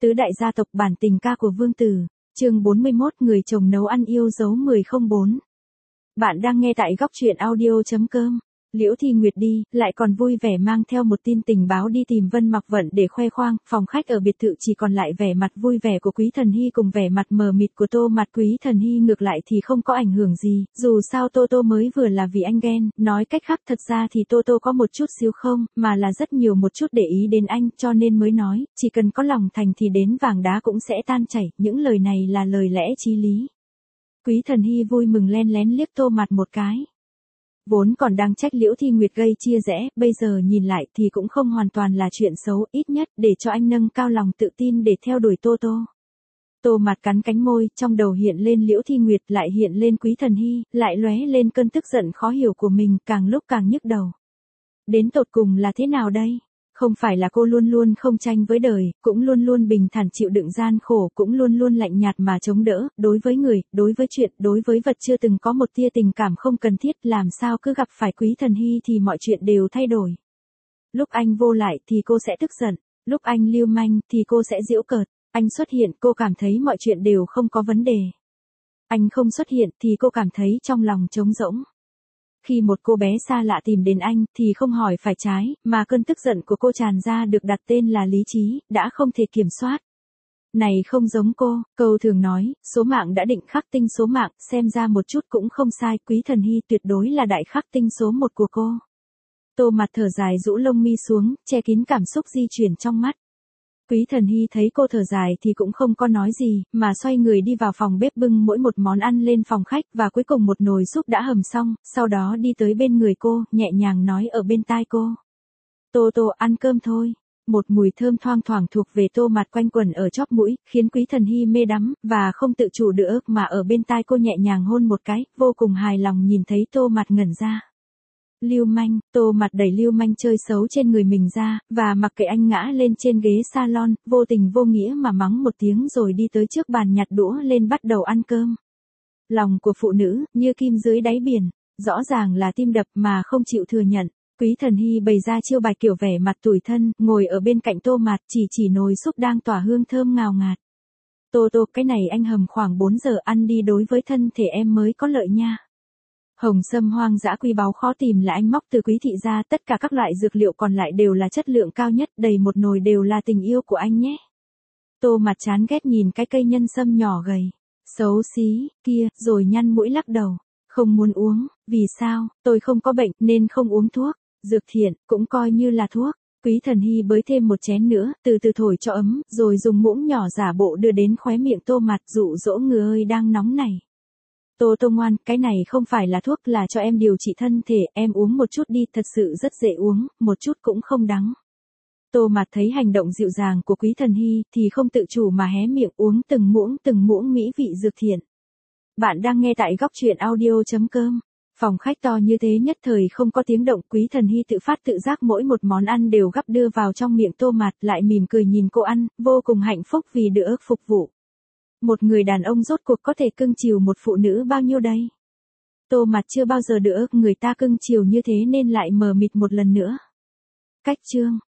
Tứ đại gia tộc bản tình ca của Vương Tử, chương 41 người chồng nấu ăn yêu dấu 1004. Bạn đang nghe tại góc truyện audio.com. Liễu Thi Nguyệt đi, lại còn vui vẻ mang theo một tin tình báo đi tìm Vân Mặc Vận để khoe khoang, phòng khách ở biệt thự chỉ còn lại vẻ mặt vui vẻ của Quý Thần Hy cùng vẻ mặt mờ mịt của Tô Mặt. Quý Thần Hy ngược lại thì không có ảnh hưởng gì, dù sao Tô Tô mới vừa là vì anh ghen, nói cách khác thật ra thì Tô Tô có một chút xíu không, mà là rất nhiều một chút để ý đến anh, cho nên mới nói, chỉ cần có lòng thành thì đến vàng đá cũng sẽ tan chảy, những lời này là lời lẽ chí lý. Quý Thần Hy vui mừng len lén liếc Tô Mặt một cái. Vốn còn đang trách Liễu Thi Nguyệt gây chia rẽ, bây giờ nhìn lại thì cũng không hoàn toàn là chuyện xấu, ít nhất để cho anh nâng cao lòng tự tin để theo đuổi Tô Tô. Tô Mặt cắn cánh môi, trong đầu hiện lên Liễu Thi Nguyệt, lại hiện lên Quý Thần Hy, lại lóe lên cơn tức giận khó hiểu của mình, càng lúc càng nhức đầu. Đến tột cùng là thế nào đây? Không phải là cô luôn luôn không tranh với đời, cũng luôn luôn bình thản chịu đựng gian khổ, cũng luôn luôn lạnh nhạt mà chống đỡ, đối với người, đối với chuyện, đối với vật chưa từng có một tia tình cảm không cần thiết, làm sao cứ gặp phải Quý Thần Hy thì mọi chuyện đều thay đổi. Lúc anh vô lại thì cô sẽ tức giận, lúc anh lưu manh thì cô sẽ giễu cợt, anh xuất hiện cô cảm thấy mọi chuyện đều không có vấn đề. Anh không xuất hiện thì cô cảm thấy trong lòng trống rỗng. Khi một cô bé xa lạ tìm đến anh thì không hỏi phải trái, mà cơn tức giận của cô tràn ra được đặt tên là lý trí, đã không thể kiểm soát. Này không giống cô, câu thường nói, số mạng đã định khắc tinh số mạng, xem ra một chút cũng không sai, Quý Thần Hy tuyệt đối là đại khắc tinh số 1 của cô. Tô Mặt thở dài rũ lông mi xuống, che kín cảm xúc di chuyển trong mắt. Quý Thần Hy thấy cô thở dài thì cũng không có nói gì, mà xoay người đi vào phòng bếp bưng mỗi một món ăn lên phòng khách và cuối cùng một nồi súp đã hầm xong, sau đó đi tới bên người cô, nhẹ nhàng nói ở bên tai cô. Tô Tô ăn cơm thôi. Một mùi thơm thoang thoảng thuộc về Tô Mặt quanh quẩn ở chóp mũi, khiến Quý Thần Hy mê đắm, và không tự chủ được mà ở bên tai cô nhẹ nhàng hôn một cái, vô cùng hài lòng nhìn thấy Tô Mặt ngẩn ra. Lưu manh, Tô Mặt đẩy Lưu manh chơi xấu trên người mình ra, và mặc kệ anh ngã lên trên ghế salon, vô tình vô nghĩa mà mắng một tiếng rồi đi tới trước bàn nhặt đũa lên bắt đầu ăn cơm. Lòng của phụ nữ, như kim dưới đáy biển, rõ ràng là tim đập mà không chịu thừa nhận. Quý Thần Hy bày ra chiêu bài kiểu vẻ mặt tủi thân, ngồi ở bên cạnh Tô Mặt chỉ nồi súp đang tỏa hương thơm ngào ngạt. Tô Tô, cái này anh hầm khoảng 4 giờ ăn đi, đối với thân thể em mới có lợi nha. Hồng sâm hoang dã quý báu khó tìm là anh móc từ Quý thị ra, tất cả các loại dược liệu còn lại đều là chất lượng cao nhất, đầy một nồi đều là tình yêu của anh nhé. Tô Mặt chán ghét nhìn cái cây nhân sâm nhỏ gầy, xấu xí, kia, rồi nhăn mũi lắc đầu. Không muốn uống, vì sao, tôi không có bệnh nên không uống thuốc, dược thiện, cũng coi như là thuốc. Quý Thần Hy bới thêm một chén nữa, từ từ thổi cho ấm, rồi dùng muỗng nhỏ giả bộ đưa đến khóe miệng Tô Mặt dụ dỗ người ơi đang nóng này. Tô Tô ngoan, cái này không phải là thuốc, là cho em điều trị thân thể, em uống một chút đi, thật sự rất dễ uống, một chút cũng không đắng. Tô Mặt thấy hành động dịu dàng của Quý Thần Hy thì không tự chủ mà hé miệng uống từng muỗng mỹ vị dược thiện. Bạn đang nghe tại góc truyện audio.com. Phòng khách to như thế nhất thời không có tiếng động, Quý Thần Hy tự phát tự giác mỗi một món ăn đều gắp đưa vào trong miệng Tô Mặt, lại mỉm cười nhìn cô ăn, vô cùng hạnh phúc vì được phục vụ. Một người đàn ông rốt cuộc có thể cưng chiều một phụ nữ bao nhiêu đây? Tô Mặt chưa bao giờ được người ta cưng chiều như thế nên lại mờ mịt một lần nữa. Cách chương